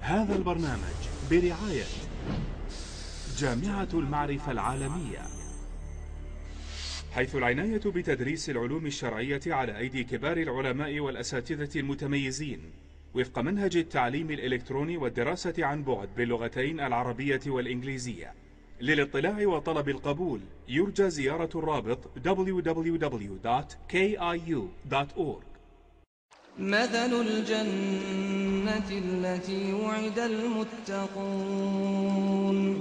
هذا البرنامج برعاية جامعة المعرفة العالمية، حيث العناية بتدريس العلوم الشرعية على أيدي كبار العلماء والأساتذة المتميزين وفق منهج التعليم الإلكتروني والدراسة عن بعد باللغتين العربية والإنجليزية. للاطلاع وطلب القبول يرجى زيارة الرابط www.kiu.org. مثل الجنة التي وعد المتقون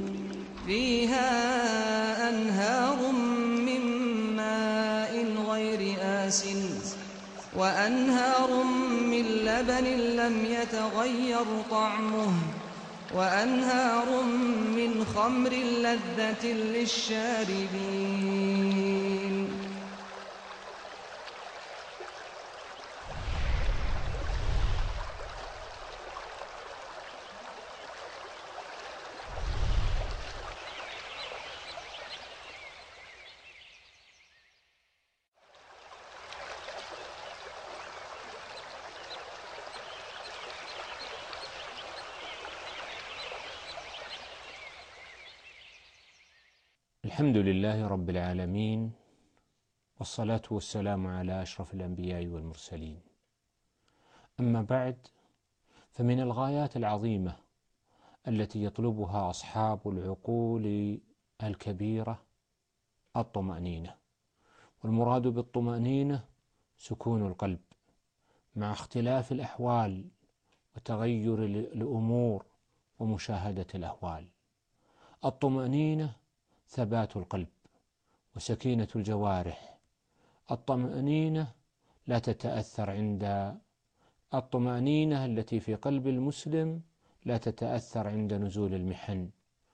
فيها أنهار من ماء غير آسن وأنهار من لبن لم يتغير طعمه وأنهار من خمر لذة للشاربين. الحمد لله رب العالمين، والصلاة والسلام على أشرف الأنبياء والمرسلين. أما بعد، فمن الغايات العظيمة التي يطلبها أصحاب العقول الكبيرة الطمأنينة، والمراد بالطمأنينة سكون القلب مع اختلاف الأحوال وتغير الأمور ومشاهدة الأهوال. الطمأنينة ثبات القلب وسكينة الجوارح. الطمأنينة لا تتأثر الطمأنينة التي في قلب المسلم لا تتأثر عند نزول المحن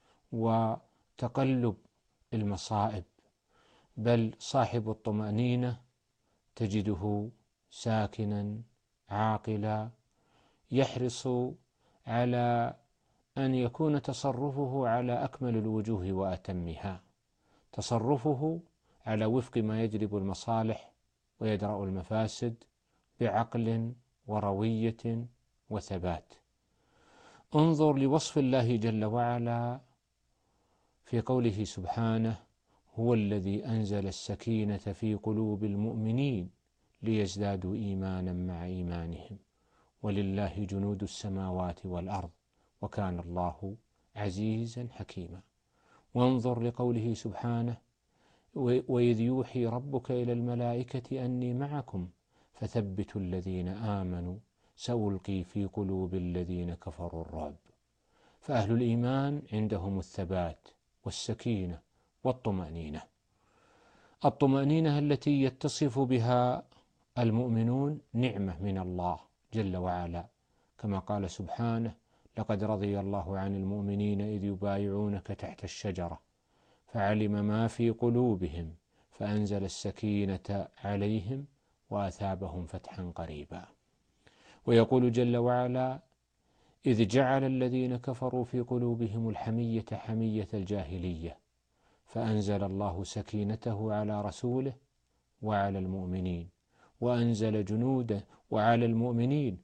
وتقلب المصائب، بل صاحب الطمأنينة تجده ساكنا عاقلا، يحرص على أن يكون تصرفه على أكمل الوجوه وأتمها، تصرفه على وفق ما يجلب المصالح ويدرأ المفاسد بعقل وروية وثبات. انظر لوصف الله جل وعلا في قوله سبحانه: هو الذي أنزل السكينة في قلوب المؤمنين ليزدادوا إيمانا مع إيمانهم ولله جنود السماوات والأرض وكان الله عزيزا حكيما. وانظر لقوله سبحانه: وإذ يوحي ربك إلى الملائكة أني معكم فثبتوا الذين آمنوا سألقي في قلوب الذين كفروا الرعب. فأهل الإيمان عندهم الثبات والسكينة والطمأنينة. الطمأنينة التي يتصف بها المؤمنون نعمة من الله جل وعلا، كما قال سبحانه: لقد رضي الله عن المؤمنين إذ يبايعونك تحت الشجرة فعلم ما في قلوبهم فأنزل السكينة عليهم وأثابهم فتحا قريبا. ويقول جل وعلا: إذ جعل الذين كفروا في قلوبهم الحمية حمية الجاهلية فأنزل الله سكينته على رسوله وعلى المؤمنين وأنزل جنوده وعلى المؤمنين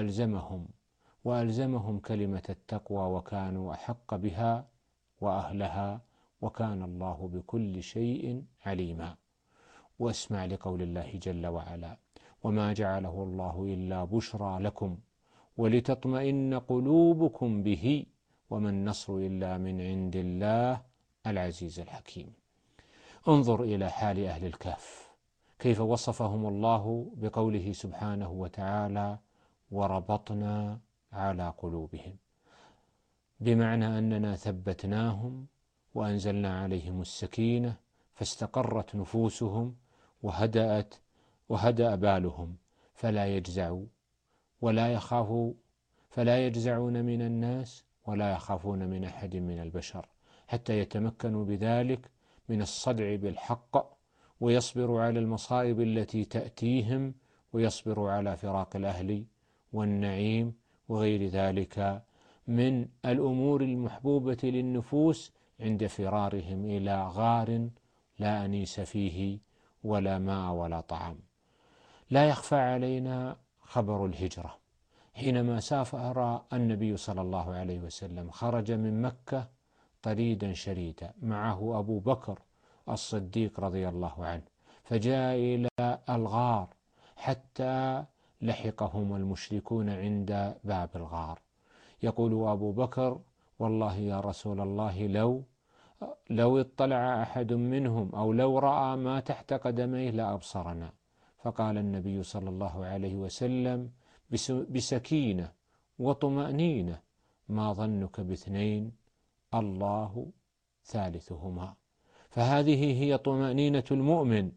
وألزمهم كلمة التقوى وكانوا أحق بها وأهلها وكان الله بكل شيء عليما. واسمع لقول الله جل وعلا: وما جعله الله إلا بشرى لكم ولتطمئن قلوبكم به وما النصر إلا من عند الله العزيز الحكيم. انظر إلى حال أهل الكهف، كيف وصفهم الله بقوله سبحانه وتعالى: وربطنا على قلوبهم، بمعنى أننا ثبتناهم وأنزلنا عليهم السكينة فاستقرت نفوسهم وهدأ بالهم، فلا يجزعوا ولا يخافوا، فلا يجزعون من الناس ولا يخافون من أحد من البشر، حتى يتمكنوا بذلك من الصدع بالحق ويصبروا على المصائب التي تأتيهم ويصبروا على فراق الأهل والنعيم وغير ذلك من الأمور المحبوبة للنفوس عند فرارهم إلى غار لا أنيس فيه ولا ماء ولا طعام. لا يخفى علينا خبر الهجرة حينما سافر النبي صلى الله عليه وسلم خرج من مكة طريدا شريدا، معه أبو بكر الصديق رضي الله عنه، فجاء إلى الغار حتى لحقهم المشركون عند باب الغار. يقول أبو بكر: والله يا رسول الله لو اطلع أحد منهم أو لو رأى ما تحت قدميه لأبصرنا. فقال النبي صلى الله عليه وسلم بسكينة وطمأنينة: ما ظنك باثنين الله ثالثهما. فهذه هي طمأنينة المؤمن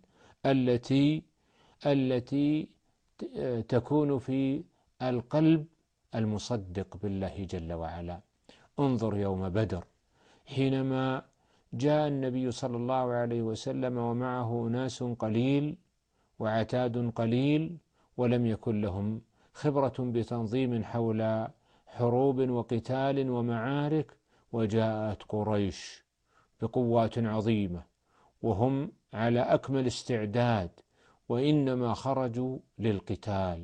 التي تكون في القلب المصدق بالله جل وعلا. انظر يوم بدر حينما جاء النبي صلى الله عليه وسلم ومعه ناس قليل وعتاد قليل، ولم يكن لهم خبرة بتنظيم حول حروب وقتال ومعارك، وجاءت قريش بقوات عظيمة وهم على أكمل استعداد، وإنما خرجوا للقتال.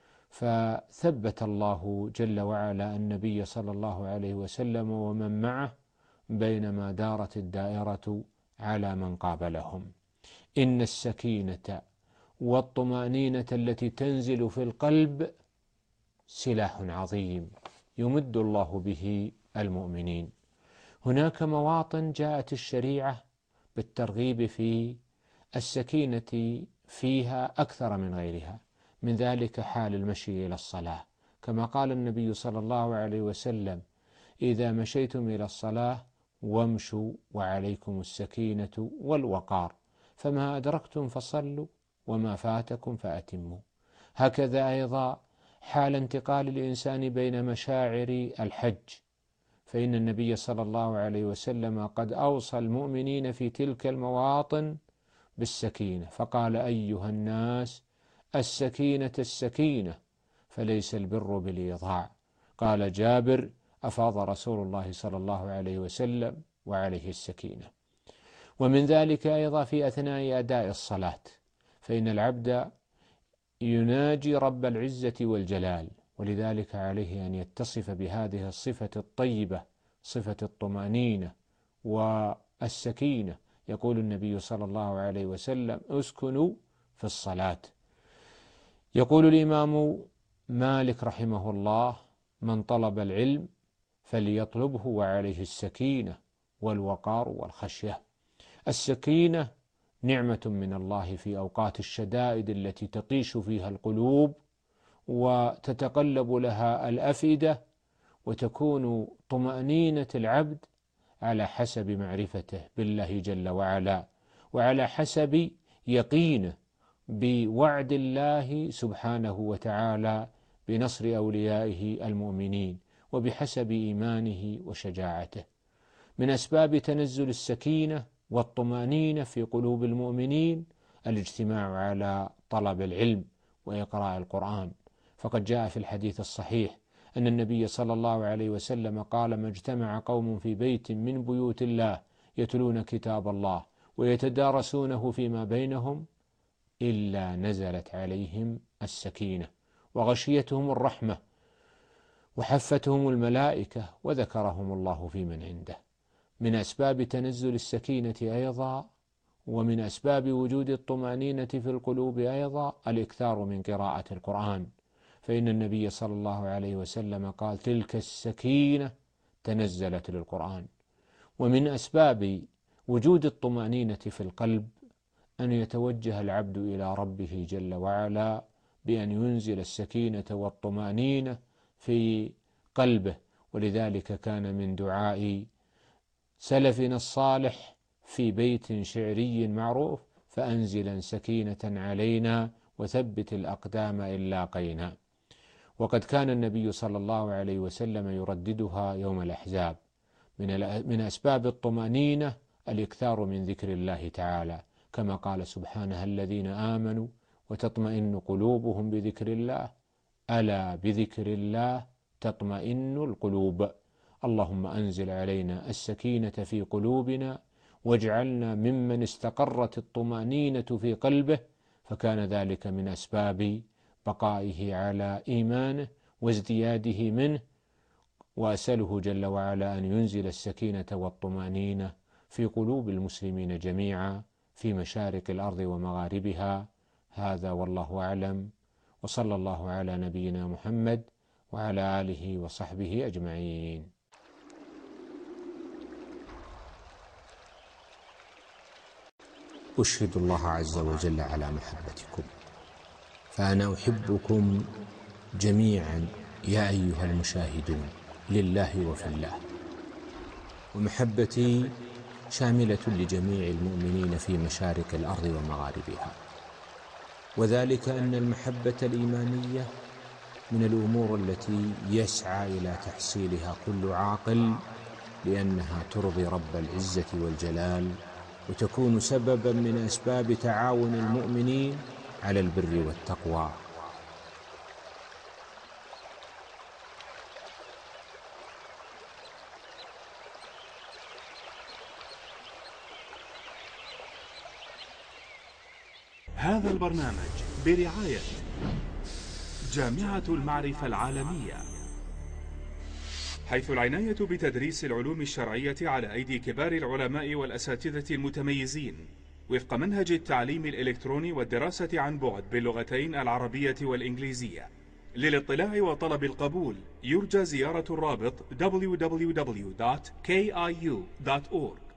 فثبت الله جل وعلا النبي صلى الله عليه وسلم ومن معه بينما دارت الدائرة على من قابلهم. إن السكينة والطمأنينة التي تنزل في القلب سلاح عظيم يمد الله به المؤمنين. هناك مواطن جاءت الشريعة بالترغيب في السكينة فيها أكثر من غيرها، من ذلك حال المشي إلى الصلاة، كما قال النبي صلى الله عليه وسلم: إذا مشيتم إلى الصلاة وامشوا وعليكم السكينة والوقار، فما أدركتم فصلوا وما فاتكم فأتموا. هكذا أيضا حال انتقال الإنسان بين مشاعر الحج، فإن النبي صلى الله عليه وسلم قد أوصى المؤمنين في تلك المواطن بالسكينة، فقال: أيها الناس السكينة السكينة، فليس البر بالإيضاع. قال جابر: أفاض رسول الله صلى الله عليه وسلم وعليه السكينة. ومن ذلك أيضا في أثناء أداء الصلاة، فإن العبد يناجي رب العزة والجلال، ولذلك عليه أن يتصف بهذه الصفة الطيبة، صفة الطمأنينة والسكينة. يقول النبي صلى الله عليه وسلم: اسكنوا في الصلاة. يقول الإمام مالك رحمه الله: من طلب العلم فليطلبه وعليه السكينة والوقار والخشية. السكينة نعمة من الله في أوقات الشدائد التي تطيش فيها القلوب وتتقلب لها الأفئدة، وتكون طمأنينة العبد على حسب معرفته بالله جل وعلا، وعلى حسب يقينه بوعد الله سبحانه وتعالى بنصر أوليائه المؤمنين، وبحسب إيمانه وشجاعته. من أسباب تنزل السكينة والطمأنينة في قلوب المؤمنين الاجتماع على طلب العلم وإقراء القرآن، فقد جاء في الحديث الصحيح أن النبي صلى الله عليه وسلم قال: ما اجتمع قوم في بيت من بيوت الله يتلون كتاب الله ويتدارسونه فيما بينهم إلا نزلت عليهم السكينة وغشيتهم الرحمة وحفتهم الملائكة وذكرهم الله في من عنده. من أسباب تنزل السكينة أيضا ومن أسباب وجود الطمأنينة في القلوب أيضا الإكثار من قراءة القرآن، فإن النبي صلى الله عليه وسلم قال: تلك السكينة تنزلت للقرآن. ومن أسباب وجود الطمأنينة في القلب أن يتوجه العبد إلى ربه جل وعلا بأن ينزل السكينة والطمأنينة في قلبه، ولذلك كان من دعاء سلفنا الصالح في بيت شعري معروف: فأنزلا سكينة علينا وثبت الأقدام إن لاقينا. وقد كان النبي صلى الله عليه وسلم يرددها يوم الأحزاب. من أسباب الطمأنينة الإكثار من ذكر الله تعالى، كما قال سبحانه: الذين آمنوا وتطمئن قلوبهم بذكر الله ألا بذكر الله تطمئن القلوب. اللهم أنزل علينا السكينة في قلوبنا واجعلنا ممن استقرت الطمأنينة في قلبه، فكان ذلك من أسباب بقائه على إيمانه وازدياده منه، وأسأله جل وعلا أن ينزل السكينة والطمأنينة في قلوب المسلمين جميعا في مشارق الأرض ومغاربها. هذا والله أعلم، وصلى الله على نبينا محمد وعلى آله وصحبه أجمعين. أشهد الله عز وجل على محبتكم، فأنا أحبكم جميعا يا أيها المشاهدون لله وفي الله، ومحبتي شاملة لجميع المؤمنين في مشارق الأرض ومغاربها، وذلك أن المحبة الإيمانية من الأمور التي يسعى إلى تحصيلها كل عاقل، لأنها ترضي رب العزة والجلال، وتكون سببا من أسباب تعاون المؤمنين على البر والتقوى. هذا البرنامج برعاية جامعة المعرفة العالمية، حيث العناية بتدريس العلوم الشرعية على أيدي كبار العلماء والأساتذة المتميزين وفق منهج التعليم الإلكتروني والدراسة عن بعد باللغتين العربية والإنجليزية. للاطلاع وطلب القبول يرجى زيارة الرابط www.kiu.org.